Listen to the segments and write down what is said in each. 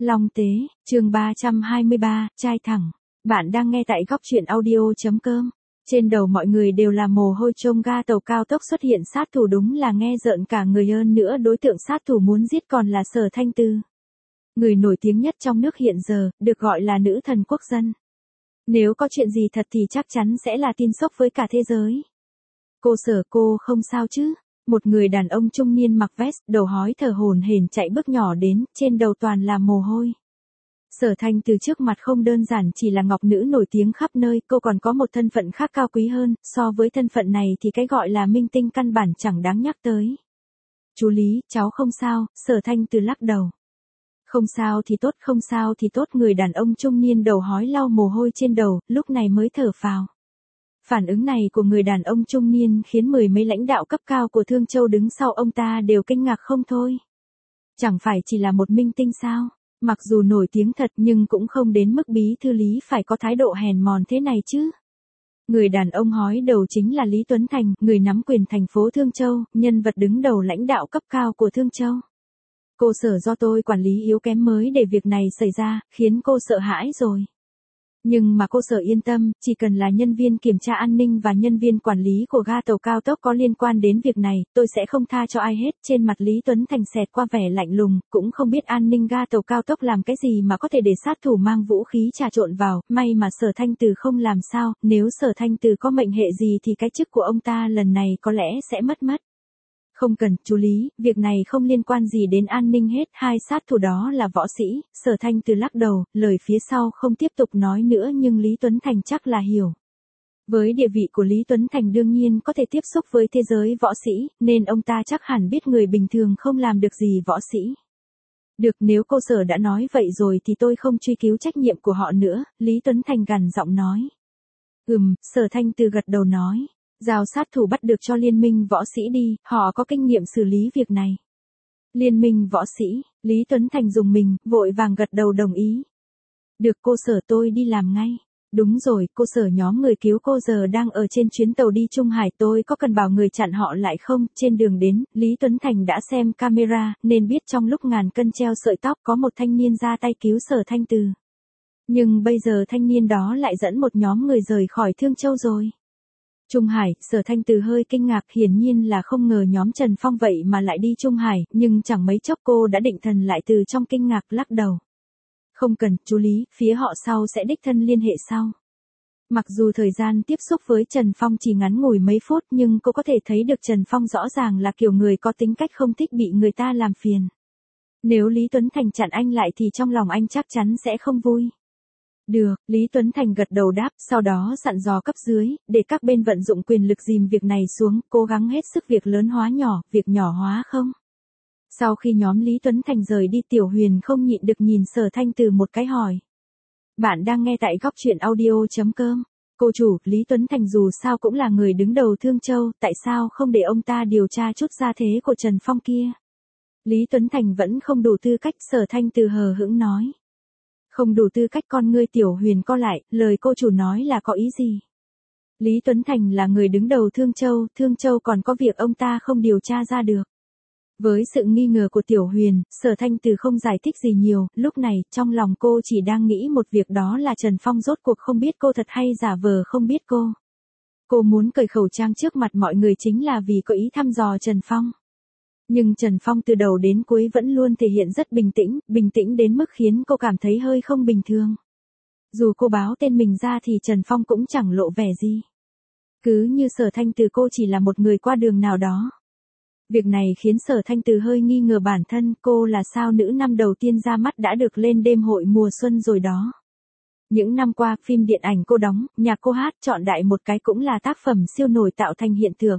Long Tế, chương 323, trai thẳng. Bạn đang nghe tại góc truyện audio.com. Trên đầu mọi người đều là mồ hôi trông ga tàu cao tốc xuất hiện sát thủ đúng là nghe rợn cả người hơn nữa đối tượng sát thủ muốn giết còn là Sở Thanh Từ. Người nổi tiếng nhất trong nước hiện giờ, được gọi là nữ thần quốc dân. Nếu có chuyện gì thật thì chắc chắn sẽ là tin sốc với cả thế giới. Cô Sở, cô không sao chứ? Một người đàn ông trung niên mặc vest, đầu hói thở hổn hển chạy bước nhỏ đến, trên đầu toàn là mồ hôi. Sở Thanh Từ trước mặt không đơn giản chỉ là ngọc nữ nổi tiếng khắp nơi, cô còn có một thân phận khác cao quý hơn, so với thân phận này thì cái gọi là minh tinh căn bản chẳng đáng nhắc tới. Chú Lý, cháu không sao, Sở Thanh Từ lắc đầu. Không sao thì tốt, không sao thì tốt, người đàn ông trung niên đầu hói lau mồ hôi trên đầu, lúc này mới thở phào. Phản ứng này của người đàn ông trung niên khiến mười mấy lãnh đạo cấp cao của Thương Châu đứng sau ông ta đều kinh ngạc không thôi. Chẳng phải chỉ là một minh tinh sao? Mặc dù nổi tiếng thật nhưng cũng không đến mức bí thư Lý phải có thái độ hèn mòn thế này chứ. Người đàn ông hói đầu chính là Lý Tuấn Thành, người nắm quyền thành phố Thương Châu, nhân vật đứng đầu lãnh đạo cấp cao của Thương Châu. Cô Sở, do tôi quản lý yếu kém mới để việc này xảy ra, khiến cô sợ hãi rồi. Nhưng mà cô Sở yên tâm, chỉ cần là nhân viên kiểm tra an ninh và nhân viên quản lý của ga tàu cao tốc có liên quan đến việc này, tôi sẽ không tha cho ai hết. Trên mặt Lý Tuấn Thành xẹt qua vẻ lạnh lùng, cũng không biết an ninh ga tàu cao tốc làm cái gì mà có thể để sát thủ mang vũ khí trà trộn vào, may mà Sở Thanh Từ không làm sao, nếu Sở Thanh Từ có mệnh hệ gì thì cái chức của ông ta lần này có lẽ sẽ mất. Không cần, chú Lý, việc này không liên quan gì đến an ninh hết, hai sát thủ đó là võ sĩ. Sở Thanh Từ lắc đầu, lời phía sau không tiếp tục nói nữa nhưng Lý Tuấn Thành chắc là hiểu. Với địa vị của Lý Tuấn Thành đương nhiên có thể tiếp xúc với thế giới võ sĩ, nên ông ta chắc hẳn biết người bình thường không làm được gì võ sĩ. Được, nếu cô Sở đã nói vậy rồi thì tôi không truy cứu trách nhiệm của họ nữa, Lý Tuấn Thành gằn giọng nói. Sở Thanh Từ gật đầu nói. Giao sát thủ bắt được cho liên minh võ sĩ đi, họ có kinh nghiệm xử lý việc này. Liên minh võ sĩ, Lý Tuấn Thành dùng mình, vội vàng gật đầu đồng ý. Được cô Sở, tôi đi làm ngay. Đúng rồi, cô Sở, nhóm người cứu cô giờ đang ở trên chuyến tàu đi Trung Hải, tôi có cần bảo người chặn họ lại không? Trên đường đến, Lý Tuấn Thành đã xem camera, nên biết trong lúc ngàn cân treo sợi tóc có một thanh niên ra tay cứu Sở Thanh Từ. Nhưng bây giờ thanh niên đó lại dẫn một nhóm người rời khỏi Thương Châu rồi. Trung Hải, Sở Thanh Từ hơi kinh ngạc, hiển nhiên là không ngờ nhóm Trần Phong vậy mà lại đi Trung Hải, nhưng chẳng mấy chốc cô đã định thần lại từ trong kinh ngạc, lắc đầu. Không cần, chú Lý, phía họ sau sẽ đích thân liên hệ sau. Mặc dù thời gian tiếp xúc với Trần Phong chỉ ngắn ngủi mấy phút nhưng cô có thể thấy được Trần Phong rõ ràng là kiểu người có tính cách không thích bị người ta làm phiền. Nếu Lý Tuấn Thành chặn anh lại thì trong lòng anh chắc chắn sẽ không vui. Được, Lý Tuấn Thành gật đầu đáp, sau đó dặn dò cấp dưới, để các bên vận dụng quyền lực dìm việc này xuống, cố gắng hết sức việc lớn hóa nhỏ, việc nhỏ hóa không. Sau khi nhóm Lý Tuấn Thành rời đi, Tiểu Huyền không nhịn được nhìn Sở Thanh Từ một cái hỏi. Bạn đang nghe tại góc truyện audio.com. Cô chủ, Lý Tuấn Thành dù sao cũng là người đứng đầu Thương Châu, tại sao không để ông ta điều tra chút gia thế của Trần Phong kia? Lý Tuấn Thành vẫn không đủ tư cách, Sở Thanh Từ hờ hững nói. Không đủ tư cách, con ngươi Tiểu Huyền co lại, lời cô chủ nói là có ý gì? Lý Tuấn Thành là người đứng đầu Thương Châu còn có việc ông ta không điều tra ra được. Với sự nghi ngờ của Tiểu Huyền, Sở Thanh Từ không giải thích gì nhiều, lúc này, trong lòng cô chỉ đang nghĩ một việc, đó là Trần Phong rốt cuộc không biết cô thật hay giả vờ không biết cô. Cô muốn cởi khẩu trang trước mặt mọi người chính là vì có ý thăm dò Trần Phong. Nhưng Trần Phong từ đầu đến cuối vẫn luôn thể hiện rất bình tĩnh đến mức khiến cô cảm thấy hơi không bình thường. Dù cô báo tên mình ra thì Trần Phong cũng chẳng lộ vẻ gì. Cứ như Sở Thanh Từ cô chỉ là một người qua đường nào đó. Việc này khiến Sở Thanh Từ hơi nghi ngờ bản thân, cô là sao nữ năm đầu tiên ra mắt đã được lên đêm hội mùa xuân rồi đó. Những năm qua, phim điện ảnh cô đóng, nhạc cô hát chọn đại một cái cũng là tác phẩm siêu nổi tạo thành hiện tượng.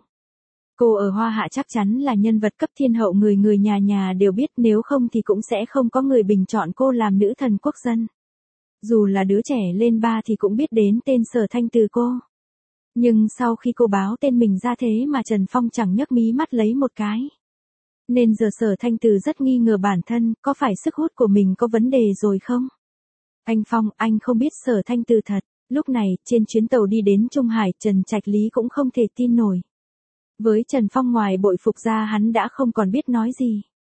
Cô ở Hoa Hạ chắc chắn là nhân vật cấp thiên hậu, người nhà nhà đều biết, nếu không thì cũng sẽ không có người bình chọn cô làm nữ thần quốc dân. Dù là đứa trẻ lên ba thì cũng biết đến tên Sở Thanh Từ cô. Nhưng sau khi cô báo tên mình ra thế mà Trần Phong chẳng nhấc mí mắt lấy một cái. Nên giờ Sở Thanh Từ rất nghi ngờ bản thân, có phải sức hút của mình có vấn đề rồi không? Anh Phong, anh không biết Sở Thanh Từ thật. Lúc này, trên chuyến tàu đi đến Trung Hải, Trần Trạch Lý cũng không thể tin nổi. Với Trần Phong ngoài bội phục ra hắn đã không còn biết nói gì.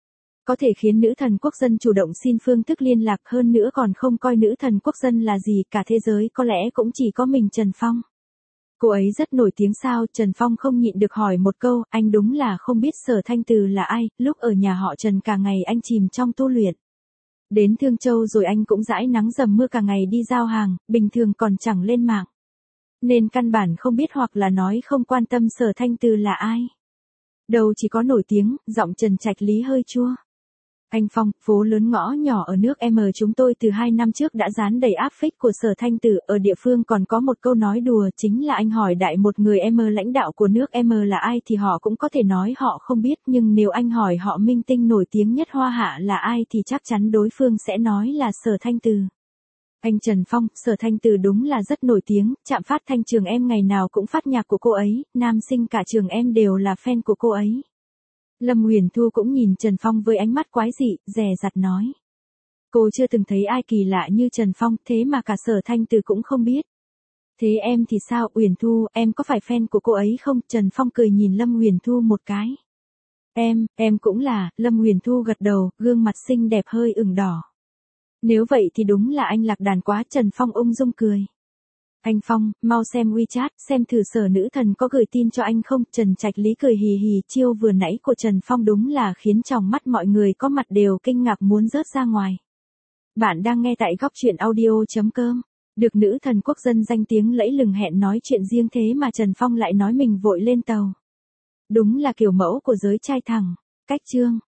có thể khiến nữ thần quốc dân chủ động xin phương thức liên lạc, hơn nữa còn không coi nữ thần quốc dân là gì, cả thế giới có lẽ cũng chỉ có mình Trần Phong. Cô ấy rất nổi tiếng sao? Trần Phong không nhịn được hỏi một câu, anh đúng là không biết Sở Thanh Từ là ai, lúc ở nhà họ Trần cả ngày anh chìm trong tu luyện. Đến Thương Châu rồi anh cũng dãi nắng dầm mưa cả ngày đi giao hàng, bình thường còn chẳng lên mạng. Nên căn bản không biết hoặc là nói không quan tâm Sở Thanh Từ là ai. Đâu chỉ có nổi tiếng, giọng Trần Trạch Lý hơi chua. Anh Phong, phố lớn ngõ nhỏ ở nước M chúng tôi từ 2 năm trước đã dán đầy áp phích của Sở Thanh Từ, ở địa phương còn có một câu nói đùa chính là anh hỏi đại một người M lãnh đạo của nước M là ai thì họ cũng có thể nói họ không biết, nhưng nếu anh hỏi họ minh tinh nổi tiếng nhất Hoa Hạ là ai thì chắc chắn đối phương sẽ nói là Sở Thanh Từ. Anh Trần Phong, Sở Thanh Từ đúng là rất nổi tiếng, trạm phát thanh trường em ngày nào cũng phát nhạc của cô ấy, nam sinh cả trường em đều là fan của cô ấy. Lâm Huyền Thu cũng nhìn Trần Phong với ánh mắt quái dị, dè dặt nói. Cô chưa từng thấy ai kỳ lạ như Trần Phong, thế mà cả Sở Thanh Từ cũng không biết. Thế em thì sao, Huyền Thu, em có phải fan của cô ấy không? Trần Phong cười nhìn Lâm Huyền Thu một cái. Em cũng là, Lâm Huyền Thu gật đầu, gương mặt xinh đẹp hơi ửng đỏ. Nếu vậy thì đúng là anh lạc đàn quá, Trần Phong ung dung cười. Anh Phong, mau xem WeChat, xem thử Sở nữ thần có gửi tin cho anh không? Trần Trạch Lý cười hì hì, chiêu vừa nãy của Trần Phong đúng là khiến trong mắt mọi người có mặt đều kinh ngạc muốn rớt ra ngoài. Bạn đang nghe tại góc truyện audio.com. Được nữ thần quốc dân danh tiếng lẫy lừng hẹn nói chuyện riêng thế mà Trần Phong lại nói mình vội lên tàu. Đúng là kiểu mẫu của giới trai thẳng. Cách chương.